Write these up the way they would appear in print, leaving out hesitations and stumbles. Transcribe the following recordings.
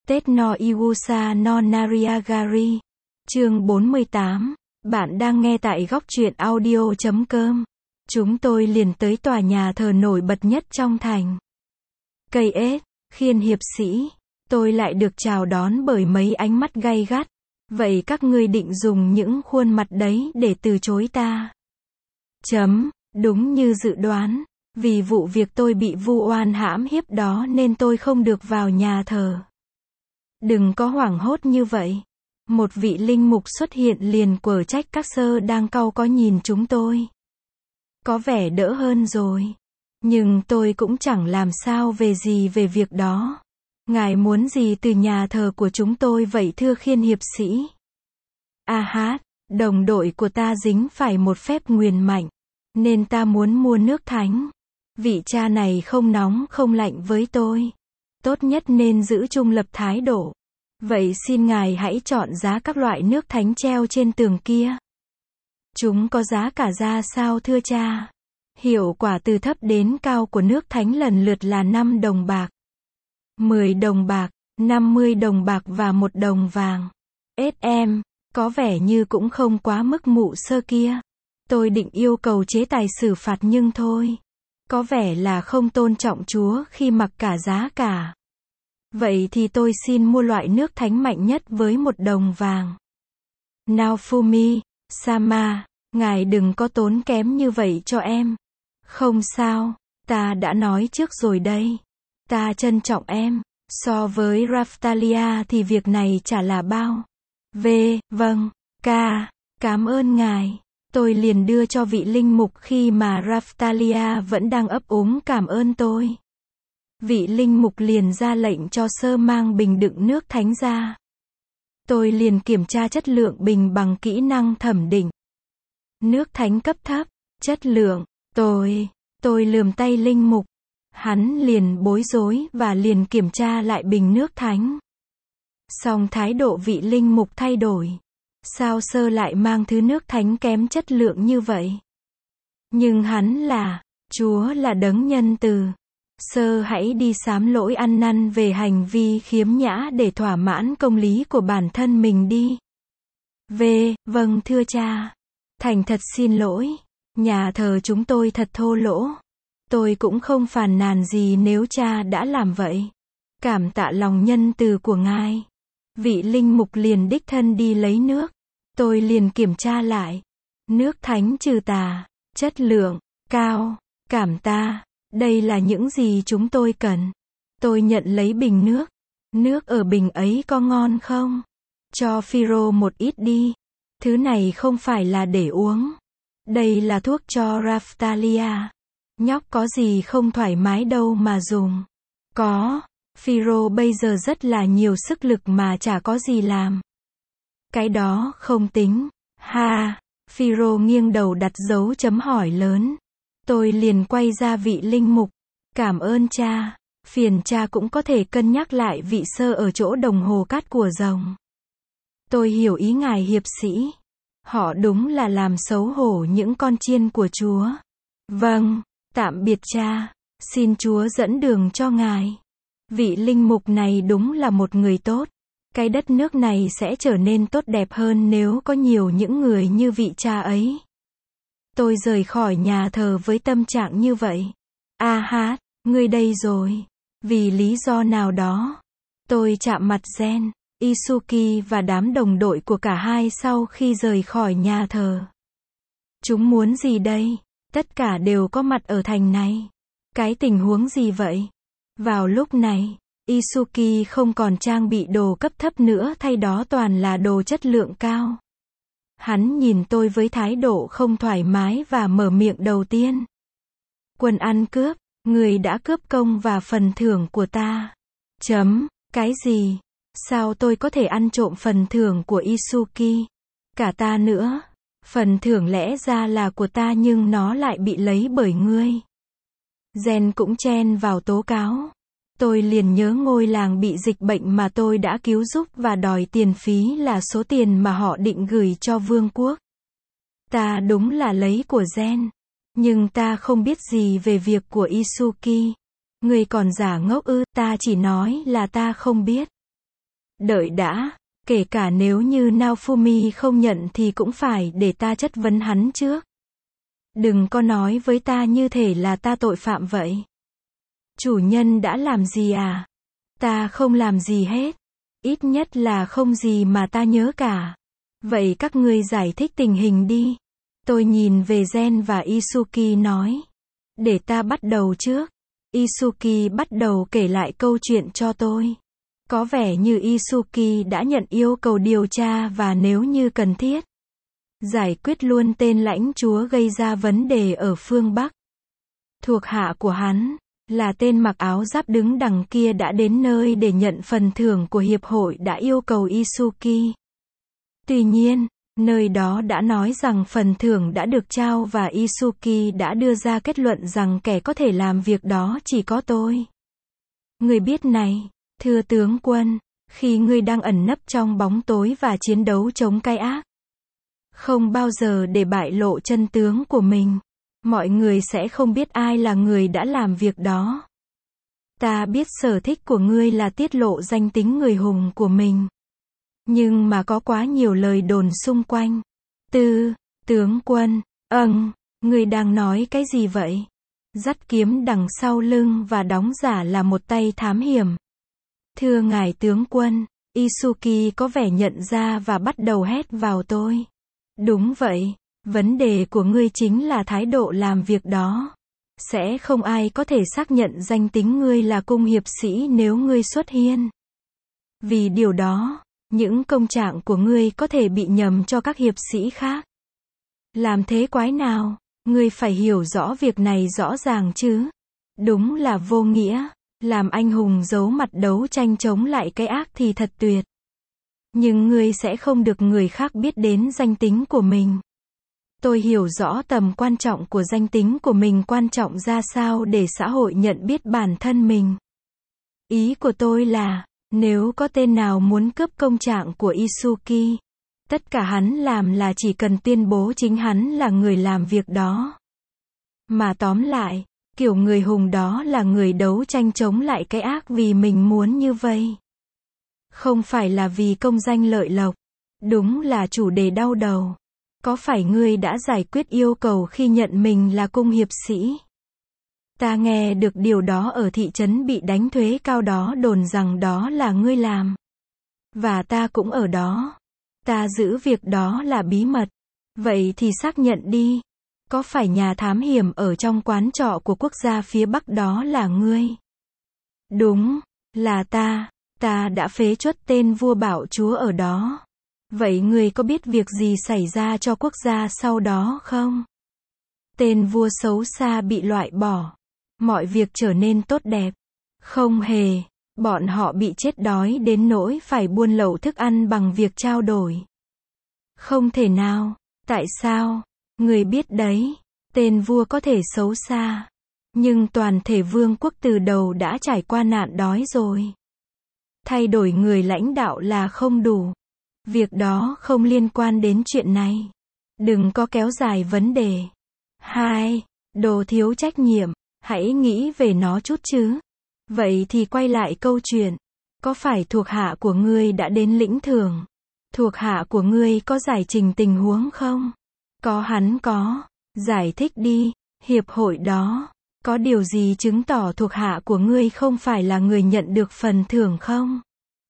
Tết no Iwusa no Nariagari. Chương 48. Bạn đang nghe tại góc truyện audio.com. Chúng tôi liền tới tòa nhà thờ nổi bật nhất trong thành. Cây ết, khiên hiệp sĩ. Tôi lại được chào đón bởi mấy ánh mắt gay gắt. Vậy các ngươi định dùng những khuôn mặt đấy để từ chối ta? Đúng như dự đoán. Vì vụ việc tôi bị vu oan hãm hiếp đó nên tôi không được vào nhà thờ. Đừng có hoảng hốt như vậy. Một vị linh mục xuất hiện liền quở trách các sơ đang cau có nhìn chúng tôi. Có vẻ đỡ hơn rồi. Nhưng tôi cũng chẳng làm sao về việc đó. Ngài muốn gì từ nhà thờ của chúng tôi vậy thưa khiên hiệp sĩ? Đồng đội của ta dính phải một phép nguyền mạnh. Nên ta muốn mua nước thánh. Vị cha này không nóng không lạnh với tôi. Tốt nhất nên giữ trung lập thái độ. Vậy xin ngài hãy chọn giá các loại nước thánh treo trên tường kia. Chúng có giá cả ra sao thưa cha? Hiệu quả từ thấp đến cao của nước thánh lần lượt là 5 đồng bạc, 10 đồng bạc, 50 đồng bạc và 1 đồng vàng. SM, có vẻ như cũng không quá mức mụ sơ kia. Tôi định yêu cầu chế tài xử phạt nhưng thôi. Có vẻ là không tôn trọng Chúa khi mặc cả giá cả. Vậy thì tôi xin mua loại nước thánh mạnh nhất với 1 đồng vàng. Naofumi, Sama, ngài đừng có tốn kém như vậy cho em. Không sao, ta đã nói trước rồi đây. Ta trân trọng em. So với Raftalia thì việc này chả là bao. Vâng, cảm ơn ngài. Tôi liền đưa cho vị linh mục khi mà Raftalia vẫn đang ấp úng cảm ơn tôi. Vị linh mục liền ra lệnh cho sơ mang bình đựng nước thánh ra. Tôi liền kiểm tra chất lượng bình bằng kỹ năng thẩm định. Nước thánh cấp thấp, chất lượng, tôi lườm tay linh mục. Hắn liền bối rối và liền kiểm tra lại bình nước thánh. Song thái độ vị linh mục thay đổi. Sao sơ lại mang thứ nước thánh kém chất lượng như vậy? Nhưng Chúa là đấng nhân từ. Sơ hãy đi sám lỗi ăn năn về hành vi khiếm nhã để thỏa mãn công lý của bản thân mình đi. Vâng thưa cha. Thành thật xin lỗi. Nhà thờ chúng tôi thật thô lỗ. Tôi cũng không phàn nàn gì nếu cha đã làm vậy. Cảm tạ lòng nhân từ của ngài. Vị linh mục liền đích thân đi lấy nước. Tôi liền kiểm tra lại. Nước thánh trừ tà, chất lượng cao, cảm tạ. Đây là những gì chúng tôi cần. Tôi nhận lấy bình nước. Nước ở bình ấy có ngon không? Cho Phiro một ít đi. Thứ này không phải là để uống. Đây là thuốc cho Raftalia. Nhóc có gì không thoải mái đâu mà dùng. Có. Phiro bây giờ rất là nhiều sức lực mà chả có gì làm. Cái đó không tính. Phiro nghiêng đầu đặt dấu chấm hỏi lớn. Tôi liền quay ra vị linh mục. Cảm ơn cha. Phiền cha cũng có thể cân nhắc lại vị sơ ở chỗ đồng hồ cát của rồng. Tôi hiểu ý ngài hiệp sĩ. Họ đúng là làm xấu hổ những con chiên của Chúa. Vâng, tạm biệt cha. Xin Chúa dẫn đường cho ngài. Vị linh mục này đúng là một người tốt. Cái đất nước này sẽ trở nên tốt đẹp hơn nếu có nhiều những người như vị cha ấy. Tôi rời khỏi nhà thờ với tâm trạng như vậy. Ngươi đây rồi. Vì lý do nào đó, tôi chạm mặt Gen, Isuki và đám đồng đội của cả hai sau khi rời khỏi nhà thờ. Chúng muốn gì đây? Tất cả đều có mặt ở thành này. Cái tình huống gì vậy? Vào lúc này, Isuki không còn trang bị đồ cấp thấp nữa, thay đó toàn là đồ chất lượng cao. Hắn nhìn tôi với thái độ không thoải mái và mở miệng đầu tiên. Quân ăn cướp, người đã cướp công và phần thưởng của ta. Cái gì? Sao tôi có thể ăn trộm phần thưởng của Isuki? Cả ta nữa. Phần thưởng lẽ ra là của ta nhưng nó lại bị lấy bởi ngươi. Gen cũng chen vào tố cáo. Tôi liền nhớ ngôi làng bị dịch bệnh mà tôi đã cứu giúp và đòi tiền phí là số tiền mà họ định gửi cho vương quốc. Ta đúng là lấy của Gen. Nhưng ta không biết gì về việc của Isuki. Ngươi còn giả ngốc ư? Ta chỉ nói là ta không biết. Đợi đã, kể cả nếu như Naofumi không nhận thì cũng phải để ta chất vấn hắn trước. Đừng có nói với ta như thể là ta tội phạm vậy. Chủ nhân đã làm gì à? Ta không làm gì hết. Ít nhất là không gì mà ta nhớ cả. Vậy các ngươi giải thích tình hình đi. Tôi nhìn về Gen và Isuki nói. Để ta bắt đầu trước. Isuki bắt đầu kể lại câu chuyện cho tôi. Có vẻ như Isuki đã nhận yêu cầu điều tra và nếu như cần thiết, giải quyết luôn tên lãnh chúa gây ra vấn đề ở phương Bắc. Thuộc hạ của hắn, là tên mặc áo giáp đứng đằng kia đã đến nơi để nhận phần thưởng của hiệp hội đã yêu cầu Isuki. Tuy nhiên, nơi đó đã nói rằng phần thưởng đã được trao và Isuki đã đưa ra kết luận rằng kẻ có thể làm việc đó chỉ có tôi. Người biết này, thưa tướng quân, khi ngươi đang ẩn nấp trong bóng tối và chiến đấu chống cái ác, không bao giờ để bại lộ chân tướng của mình, mọi người sẽ không biết ai là người đã làm việc đó. Ta biết sở thích của ngươi là tiết lộ danh tính người hùng của mình. Nhưng mà có quá nhiều lời đồn xung quanh. Tướng quân, ngươi đang nói cái gì vậy? Dắt kiếm đằng sau lưng và đóng giả là một tay thám hiểm. Thưa ngài tướng quân, Isuki có vẻ nhận ra và bắt đầu hét vào tôi. Đúng vậy, vấn đề của ngươi chính là thái độ làm việc đó. Sẽ không ai có thể xác nhận danh tính ngươi là cung hiệp sĩ nếu ngươi xuất hiện. Vì điều đó, những công trạng của ngươi có thể bị nhầm cho các hiệp sĩ khác. Làm thế quái nào, ngươi phải hiểu rõ việc này rõ ràng chứ. Đúng là vô nghĩa, làm anh hùng giấu mặt đấu tranh chống lại cái ác thì thật tuyệt. Nhưng ngươi sẽ không được người khác biết đến danh tính của mình. Tôi hiểu rõ tầm quan trọng của danh tính của mình quan trọng ra sao để xã hội nhận biết bản thân mình. Ý của tôi là, nếu có tên nào muốn cướp công trạng của Isuki, tất cả hắn làm là chỉ cần tuyên bố chính hắn là người làm việc đó. Mà tóm lại, kiểu người hùng đó là người đấu tranh chống lại cái ác vì mình muốn như vậy. Không phải là vì công danh lợi lộc. Đúng là chủ đề đau đầu. Có phải ngươi đã giải quyết yêu cầu khi nhận mình là cung hiệp sĩ? Ta nghe được điều đó ở thị trấn bị đánh thuế cao đó đồn rằng đó là ngươi làm. Và ta cũng ở đó. Ta giữ việc đó là bí mật. Vậy thì xác nhận đi. Có phải nhà thám hiểm ở trong quán trọ của quốc gia phía Bắc đó là ngươi? Đúng, là ta. Ta đã phế truất tên vua bạo chúa ở đó. Vậy ngươi có biết việc gì xảy ra cho quốc gia sau đó không? Tên vua xấu xa bị loại bỏ. Mọi việc trở nên tốt đẹp. Không hề. Bọn họ bị chết đói đến nỗi phải buôn lậu thức ăn bằng việc trao đổi. Không thể nào. Tại sao? Ngươi biết đấy. Tên vua có thể xấu xa. Nhưng toàn thể vương quốc từ đầu đã trải qua nạn đói rồi. Thay đổi người lãnh đạo là không đủ. Việc đó không liên quan đến chuyện này. Đừng có kéo dài vấn đề. 2. Đồ thiếu trách nhiệm. Hãy nghĩ về nó chút chứ. Vậy thì quay lại câu chuyện. Có phải thuộc hạ của ngươi đã đến lĩnh thưởng? Thuộc hạ của ngươi có giải trình tình huống không? Hắn có. Giải thích đi. Hiệp hội đó. Có điều gì chứng tỏ thuộc hạ của ngươi không phải là người nhận được phần thưởng không?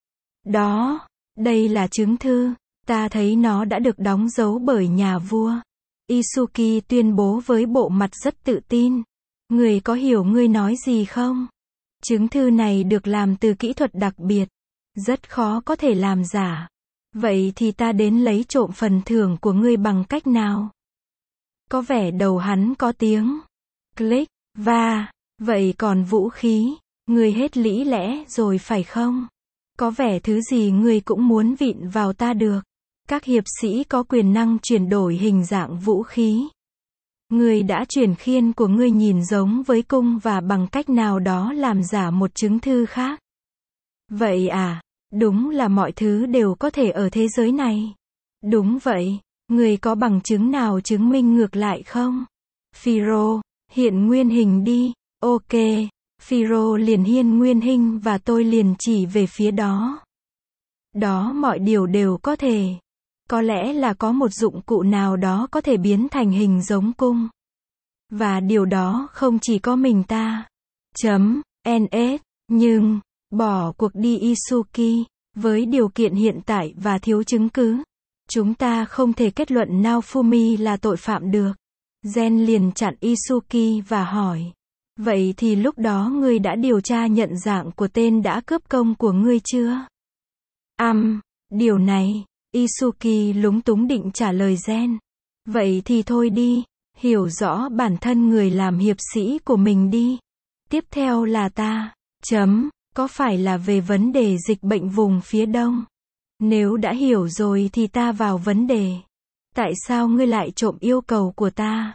Đó. Đây là chứng thư. Ta thấy nó đã được đóng dấu bởi nhà vua. Isuki tuyên bố với bộ mặt rất tự tin. Người có hiểu ngươi nói gì không? Chứng thư này được làm từ kỹ thuật đặc biệt. Rất khó có thể làm giả. Vậy thì ta đến lấy trộm phần thưởng của ngươi bằng cách nào? Có vẻ đầu hắn có tiếng. Click. Vậy còn vũ khí? Ngươi hết lý lẽ rồi phải không? Có vẻ thứ gì ngươi cũng muốn vịn vào ta được. Các hiệp sĩ có quyền năng chuyển đổi hình dạng vũ khí. Ngươi đã chuyển khiên của ngươi nhìn giống với cung và bằng cách nào đó làm giả một chứng thư khác. Vậy à, đúng là mọi thứ đều có thể ở thế giới này. Đúng vậy, ngươi có bằng chứng nào chứng minh ngược lại không? Phiro, hiện nguyên hình đi. Ok. Phiro liền hiên nguyên hình và tôi liền chỉ về phía đó. Đó mọi điều đều có thể. Có lẽ là có một dụng cụ nào đó có thể biến thành hình giống cung. Và điều đó không chỉ có mình ta. NS. Nhưng, bỏ cuộc đi Isuki. Với điều kiện hiện tại và thiếu chứng cứ, chúng ta không thể kết luận Naofumi là tội phạm được. Gen liền chặn Isuki và hỏi. Vậy thì lúc đó ngươi đã điều tra nhận dạng của tên đã cướp công của ngươi chưa? Điều này, Isuki lúng túng định trả lời Gen. Vậy thì thôi đi, hiểu rõ bản thân người làm hiệp sĩ của mình đi. Tiếp theo là ta. Có phải là về vấn đề dịch bệnh vùng phía đông? Nếu đã hiểu rồi thì ta vào vấn đề. Tại sao ngươi lại trộm yêu cầu của ta?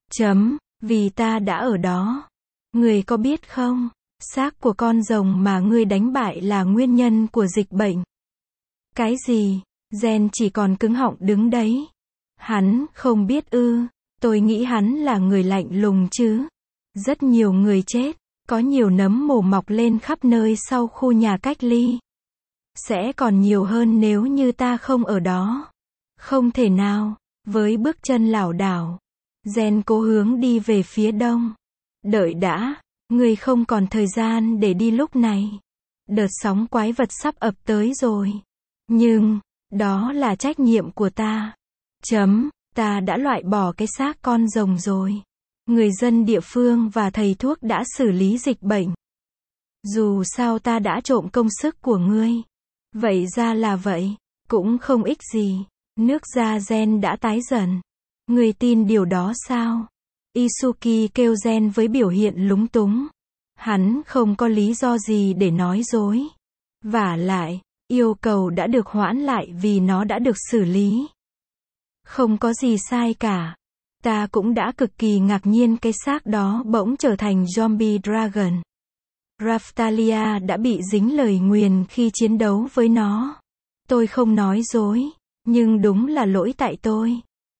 Vì ta đã ở đó. Ngươi có biết không? Xác của con rồng mà ngươi đánh bại là nguyên nhân của dịch bệnh. Cái gì? Gen chỉ còn cứng họng đứng đấy. Hắn không biết ư? Tôi nghĩ hắn là người lạnh lùng chứ. Rất nhiều người chết. Có nhiều nấm mồ mọc lên khắp nơi sau khu nhà cách ly. Sẽ còn nhiều hơn nếu như ta không ở đó. Không thể nào. Với bước chân lảo đảo, Gen cố hướng đi về phía đông. Đợi đã, ngươi không còn thời gian để đi lúc này. Đợt sóng quái vật sắp ập tới rồi. Nhưng, đó là trách nhiệm của ta. Ta đã loại bỏ cái xác con rồng rồi. Người dân địa phương và thầy thuốc đã xử lý dịch bệnh. Dù sao ta đã trộm công sức của ngươi. Vậy ra là vậy, cũng không ích gì. Nước da Gen đã tái dần. Ngươi tin điều đó sao? Isuki kêu Gen với biểu hiện lúng túng. Hắn không có lý do gì để nói dối. Vả lại, yêu cầu đã được hoãn lại vì nó đã được xử lý. Không có gì sai cả. Ta cũng đã cực kỳ ngạc nhiên cái xác đó bỗng trở thành zombie dragon. Raftalia đã bị dính lời nguyền khi chiến đấu với nó. Tôi không nói dối, nhưng đúng là lỗi tại tôi.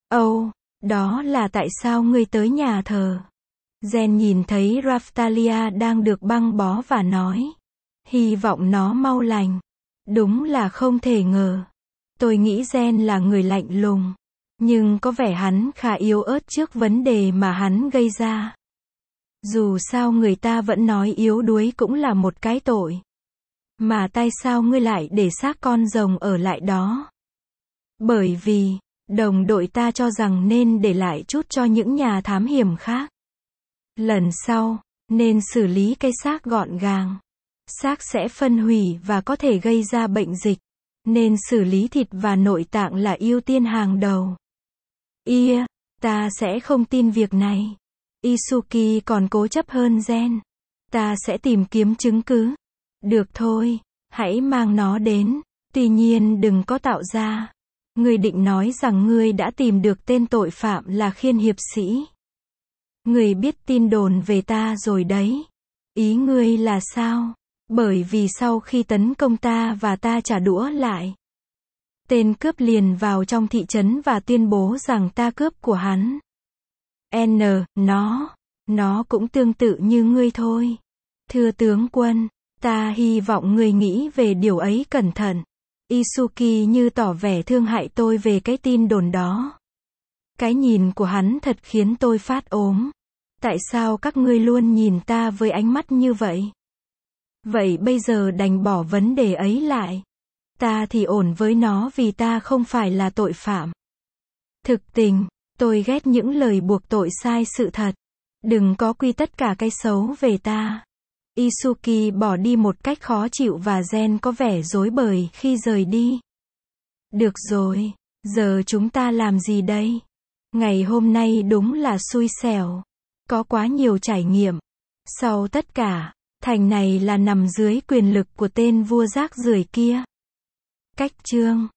Đó là tại sao ngươi tới nhà thờ. Gen nhìn thấy Raftalia đang được băng bó và nói. Hy vọng nó mau lành. Đúng là không thể ngờ. Tôi nghĩ Gen là người lạnh lùng. Nhưng có vẻ hắn khá yếu ớt trước vấn đề mà hắn gây ra. Dù sao người ta vẫn nói yếu đuối cũng là một cái tội. Mà tại sao ngươi lại để xác con rồng ở lại đó? Bởi vì, đồng đội ta cho rằng nên để lại chút cho những nhà thám hiểm khác. Lần sau, nên xử lý cái xác gọn gàng. Xác sẽ phân hủy và có thể gây ra bệnh dịch. Nên xử lý thịt và nội tạng là ưu tiên hàng đầu. Ta sẽ không tin việc này. Isuki còn cố chấp hơn Gen. Ta sẽ tìm kiếm chứng cứ. Được thôi, hãy mang nó đến. Tuy nhiên đừng có tạo ra. Ngươi định nói rằng ngươi đã tìm được tên tội phạm là Khiên hiệp sĩ. Ngươi biết tin đồn về ta rồi đấy. Ý ngươi là sao? Bởi vì sau khi tấn công ta và ta trả đũa lại, tên cướp liền vào trong thị trấn và tuyên bố rằng ta cướp của hắn. Nó cũng tương tự như ngươi thôi. Thưa tướng quân, ta hy vọng ngươi nghĩ về điều ấy cẩn thận. Isuki như tỏ vẻ thương hại tôi về cái tin đồn đó. Cái nhìn của hắn thật khiến tôi phát ốm. Tại sao các ngươi luôn nhìn ta với ánh mắt như vậy? Vậy bây giờ đành bỏ vấn đề ấy lại. Ta thì ổn với nó vì ta không phải là tội phạm. Thực tình, tôi ghét những lời buộc tội sai sự thật. Đừng có quy tất cả cái xấu về ta. Isuki bỏ đi một cách khó chịu và Gen có vẻ rối bời khi rời đi. Được rồi, giờ chúng ta làm gì đây? Ngày hôm nay đúng là xui xẻo. Có quá nhiều trải nghiệm. Sau tất cả, thành này là nằm dưới quyền lực của tên vua rác rưởi kia. Cách chương